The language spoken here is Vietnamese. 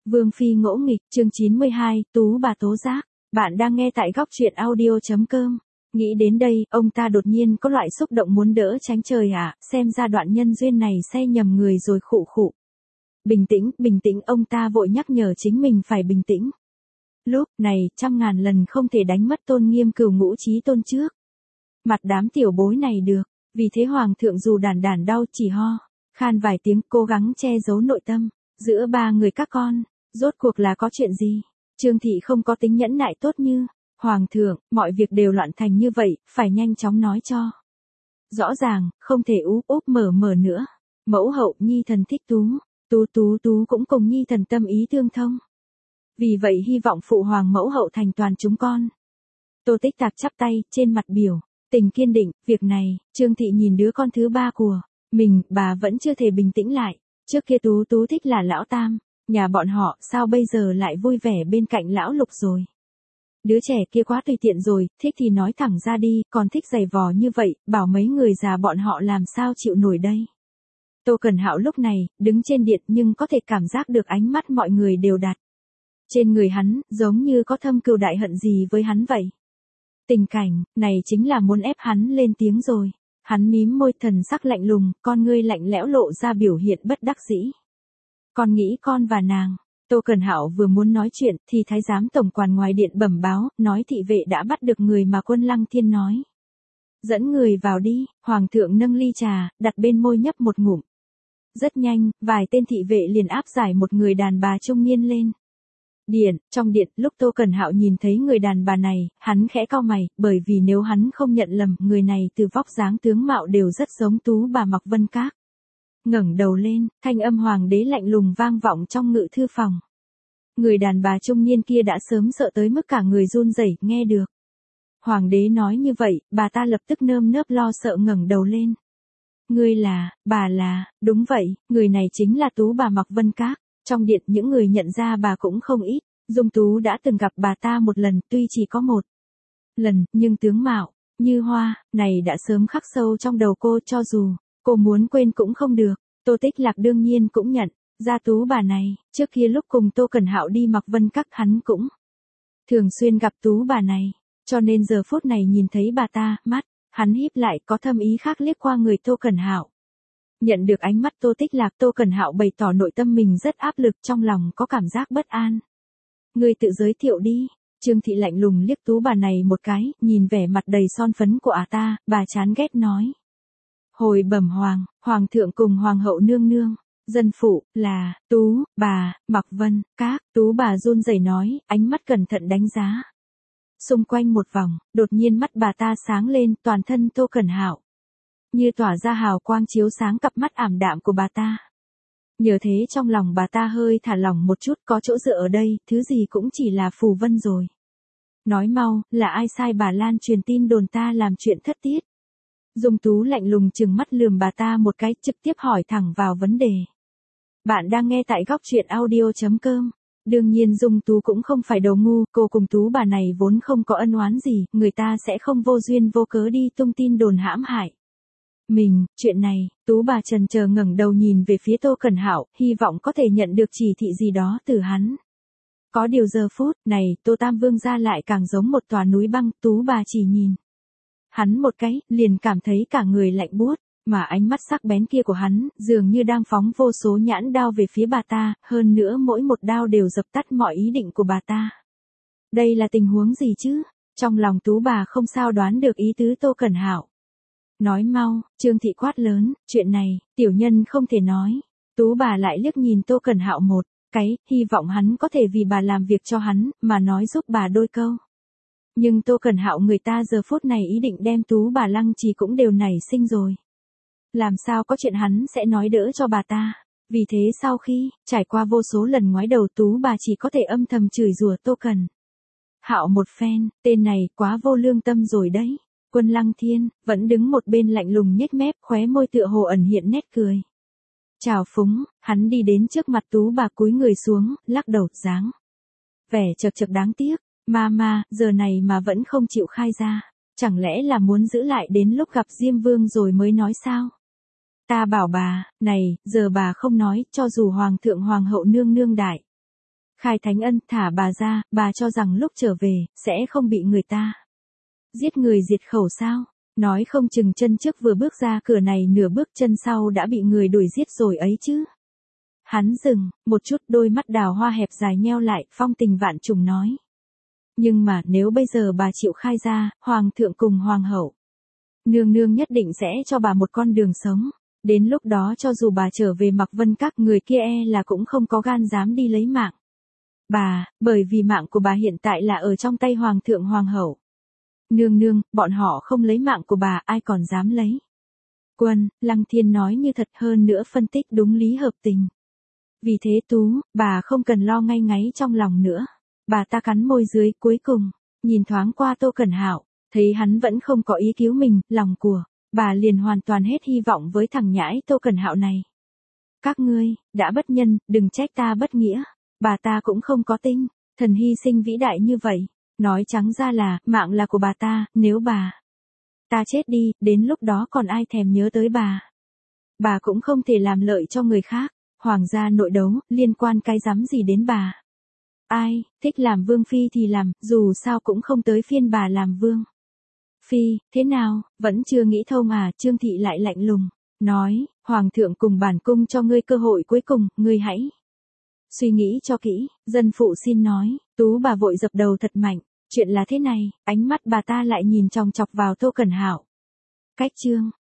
Vương phi ngỗ nghịch, chương 92, Tú bà tố giác. Bạn đang nghe tại góc truyện audio.com. Nghĩ đến đây, ông ta đột nhiên có loại xúc động muốn đỡ tránh trời ạ, xem ra đoạn nhân duyên này say nhầm người rồi khụ khụ. Bình tĩnh, ông ta vội nhắc nhở chính mình phải bình tĩnh. Lúc này, trăm ngàn lần không thể đánh mất tôn nghiêm cửu ngũ chí tôn trước. Mặt đám tiểu bối này được, vì thế hoàng thượng dù đàn đau chỉ ho, khan vài tiếng cố gắng che giấu nội tâm. Giữa ba người các con, rốt cuộc là có chuyện gì? Trương thị không có tính nhẫn nại tốt như, hoàng thượng, mọi việc đều loạn thành như vậy, phải nhanh chóng nói cho. Rõ ràng, không thể úp mở nữa. Mẫu hậu nhi thần thích Tú cũng cùng nhi thần tâm ý tương thông. Vì vậy hy vọng phụ hoàng mẫu hậu thành toàn chúng con. Tô Tích Tạp chắp tay, trên mặt biểu tình kiên định, việc này, Trương thị nhìn đứa con thứ ba của mình, bà vẫn chưa thể bình tĩnh lại. Trước kia Tú thích là lão tam, nhà bọn họ sao bây giờ lại vui vẻ bên cạnh lão Lục rồi. Đứa trẻ kia quá tùy tiện rồi, thích thì nói thẳng ra đi, còn thích giày vò như vậy, bảo mấy người già bọn họ làm sao chịu nổi đây. Tô Cẩn Hạo lúc này, đứng trên điện nhưng có thể cảm giác được ánh mắt mọi người đều đặt trên người hắn, giống như có thâm cừu đại hận gì với hắn vậy. Tình cảnh này chính là muốn ép hắn lên tiếng rồi. Hắn mím môi, thần sắc lạnh lùng, con ngươi lạnh lẽo lộ ra biểu hiện bất đắc dĩ. Con nghĩ con và nàng. Tô Cẩn Hạo vừa muốn nói chuyện thì thái giám tổng quản ngoài điện bẩm báo, nói thị vệ đã bắt được người mà Quân Lăng Thiên nói. Dẫn người vào đi. Hoàng thượng nâng ly trà, đặt bên môi nhấp một ngụm. Rất nhanh, vài tên thị vệ liền áp giải một người đàn bà trung niên lên. Trong điện, lúc Tô Cẩn Hạo nhìn thấy người đàn bà này, hắn khẽ cau mày, bởi vì nếu hắn không nhận lầm, người này từ vóc dáng tướng mạo đều rất giống Tú bà Mạc Vân Các. Ngẩng đầu lên, thanh âm hoàng đế lạnh lùng vang vọng trong ngự thư phòng. Người đàn bà trung niên kia đã sớm sợ tới mức cả người run rẩy, nghe được hoàng đế nói như vậy, bà ta lập tức nơm nớp lo sợ ngẩng đầu lên. Bà là, đúng vậy, người này chính là Tú bà Mạc Vân Các. Trong điện những người nhận ra bà cũng không ít, Dung Tú đã từng gặp bà ta một lần, tuy chỉ có một lần, nhưng tướng mạo, như hoa, này đã sớm khắc sâu trong đầu cô, cho dù cô muốn quên cũng không được. Tô Tích Lạc đương nhiên cũng nhận ra Tú bà này, trước kia lúc cùng Tô Cẩn Hạo đi Mạc Vân Các hắn cũng thường xuyên gặp Tú bà này, cho nên giờ phút này nhìn thấy bà ta, mắt hắn híp lại có thâm ý khác liếc qua người Tô Cẩn Hạo. Nhận được ánh mắt Tô Tích Lạc, Tô Cẩn Hạo bày tỏ nội tâm mình rất áp lực, trong lòng có cảm giác bất an. Ngươi tự giới thiệu đi. Trương thị lạnh lùng liếc Tú bà này một cái, nhìn vẻ mặt đầy son phấn của ta, bà chán ghét nói. Hồi bẩm hoàng thượng cùng hoàng hậu nương nương, dân phụ, là, Tú, bà, Mạc Vân, Các. Tú bà run rẩy nói, ánh mắt cẩn thận đánh giá xung quanh một vòng, đột nhiên mắt bà ta sáng lên, toàn thân Tô Cẩn Hạo như tỏa ra hào quang chiếu sáng cặp mắt ảm đạm của bà ta. Nhờ thế trong lòng bà ta hơi thả lỏng một chút, có chỗ dựa ở đây, thứ gì cũng chỉ là phù vân rồi. Nói mau, là ai sai bà Lan truyền tin đồn ta làm chuyện thất tiết? Dung Tú lạnh lùng trừng mắt lườm bà ta một cái, trực tiếp hỏi thẳng vào vấn đề. Bạn đang nghe tại góc truyện audio.com. Đương nhiên Dung Tú cũng không phải đầu ngu, cô cùng Tú bà này vốn không có ân oán gì, người ta sẽ không vô duyên vô cớ đi tung tin đồn hãm hại chuyện này. Tú bà chần chờ ngẩng đầu nhìn về phía Tô Cẩn Hạo, hy vọng có thể nhận được chỉ thị gì đó từ hắn. Có điều giờ phút này, Tô Tam Vương gia lại càng giống một tòa núi băng, Tú bà chỉ nhìn hắn một cái, liền cảm thấy cả người lạnh buốt, mà ánh mắt sắc bén kia của hắn, dường như đang phóng vô số nhãn đao về phía bà ta, hơn nữa mỗi một đao đều dập tắt mọi ý định của bà ta. Đây là tình huống gì chứ? Trong lòng Tú bà không sao đoán được ý tứ Tô Cẩn Hạo. Nói mau, Trương thị quát lớn, chuyện này, tiểu nhân không thể nói. Tú bà lại liếc nhìn Tô Cẩn Hạo một cái, hy vọng hắn có thể vì bà làm việc cho hắn, mà nói giúp bà đôi câu. Nhưng Tô Cẩn Hạo người ta giờ phút này ý định đem Tú bà lăng trì cũng đều nảy sinh rồi. Làm sao có chuyện hắn sẽ nói đỡ cho bà ta. Vì thế sau khi trải qua vô số lần ngoái đầu, Tú bà chỉ có thể âm thầm chửi rủa Tô Cẩn Hạo một phen, tên này quá vô lương tâm rồi đấy. Quân Lăng Thiên vẫn đứng một bên lạnh lùng nhếch mép, khóe môi tựa hồ ẩn hiện nét cười trào phúng. Hắn đi đến trước mặt Tú bà cúi người xuống, lắc đầu, dáng vẻ chật chật đáng tiếc. Mama, giờ này mà vẫn không chịu khai ra, chẳng lẽ là muốn giữ lại đến lúc gặp Diêm Vương rồi mới nói sao? Ta bảo bà, này, giờ bà không nói, cho dù hoàng thượng hoàng hậu nương nương đại Khai Thánh Ân thả bà ra, bà cho rằng lúc trở về, sẽ không bị người ta giết người diệt khẩu sao? Nói không chừng chân trước vừa bước ra cửa này nửa bước chân sau đã bị người đuổi giết rồi ấy chứ. Hắn dừng, một chút đôi mắt đào hoa hẹp dài nheo lại, phong tình vạn trùng nói. Nhưng mà nếu bây giờ bà chịu khai ra, hoàng thượng cùng hoàng hậu, nương nương nhất định sẽ cho bà một con đường sống. Đến lúc đó cho dù bà trở về Mạc Vân các người kia là cũng không có gan dám đi lấy mạng bà, bởi vì mạng của bà hiện tại là ở trong tay hoàng thượng hoàng hậu. Nương nương, bọn họ không lấy mạng của bà, ai còn dám lấy. Quân, Lăng Thiên nói như thật, hơn nữa phân tích đúng lý hợp tình. Vì thế Tú, bà không cần lo ngay ngáy trong lòng nữa. Bà ta cắn môi dưới, cuối cùng nhìn thoáng qua Tô Cẩn Hạo, thấy hắn vẫn không có ý cứu mình, lòng của bà liền hoàn toàn hết hy vọng với thằng nhãi Tô Cẩn Hạo này. Các ngươi đã bất nhân, đừng trách ta bất nghĩa. Bà ta cũng không có tinh thần hy sinh vĩ đại như vậy. Nói trắng ra là, mạng là của bà ta, nếu bà ta chết đi, đến lúc đó còn ai thèm nhớ tới bà. Bà cũng không thể làm lợi cho người khác. Hoàng gia nội đấu, liên quan cái rắm gì đến bà. Ai, thích làm vương phi thì làm, dù sao cũng không tới phiên bà làm vương phi, thế nào, vẫn chưa nghĩ thông à? Trương Thị lại lạnh lùng nói, Hoàng thượng cùng bản cung cho ngươi cơ hội cuối cùng, ngươi hãy suy nghĩ cho kỹ. Dân phụ xin nói. Tú bà vội dập đầu thật mạnh. Chuyện là thế này, ánh mắt bà ta lại nhìn chòng chọc vào Tô Cẩn Hạo. Cách chương